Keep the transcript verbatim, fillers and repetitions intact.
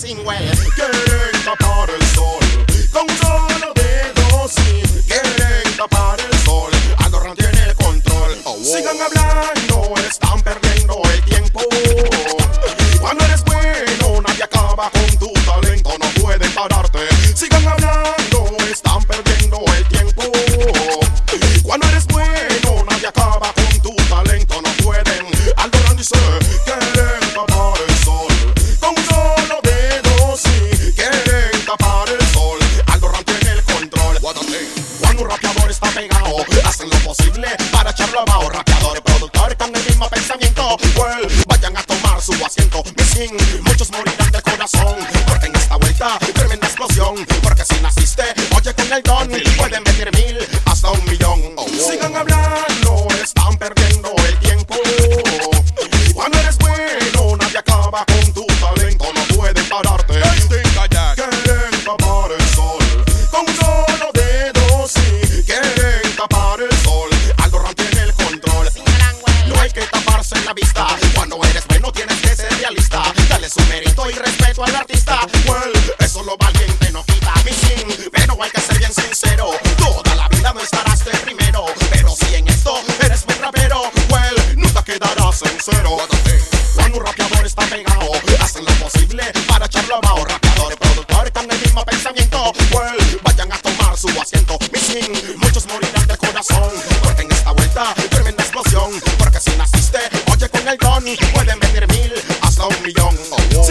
sin huele. Quieren tapar el sol con un solo dedo, sí. Quieren tapar el sol, Aldo tiene el control. Oh, wow. Sigan hablando, están perdiendo el tiempo. Cuando eres bueno, nadie acaba con tu talento, no pueden pararte. Sigan hablando, están perdiendo el tiempo. Cuando eres bueno, nadie acaba con tu talento, no pueden. Aldo dice, quieren tapar el sol con un solo dedo, sí. Quieren tapar el sol, Aldo tiene el control. Cuando un rapeador está pegado, hacen lo posible para echarlo abajo. Rapeador y productor con el mismo pensamiento, well, vayan a tomar su asiento. Missing, muchos morirán del corazón, porque en esta vuelta tremenda explosión. Porque si naciste, oye con el don, pueden venir mil hasta un millón. Oh, wow. Sigan hablando, están perdiendo el tiempo. Cuando eres bueno, nadie acaba con tu talento, no pueden pararte. Quieren tapar el sol con un solo dedo, sí. Quieren tapar el sol, Aldo Ram tiene el control. No hay que taparse la vista, cuando eres bueno tienes que ser realista. Dale su mérito y respeto al artista, well, eso lo valiente no quita. Missing, pero hay que ser bien sincero, toda la vida no estarás de primero, pero si en esto eres buen rapero, well, nunca quedarás en cero. Cuando un rapeador está pegado, hacen lo posible para echarlo abajo. Rapeador y productor con el mismo pensamiento, well, vayan a tomar su asiento. Missing, muchos morirán del corazón, porque en esta vuelta tremenda explosión. Porque si naciste, oye con el don, pueden venir mil hasta un millón. Oh, wow.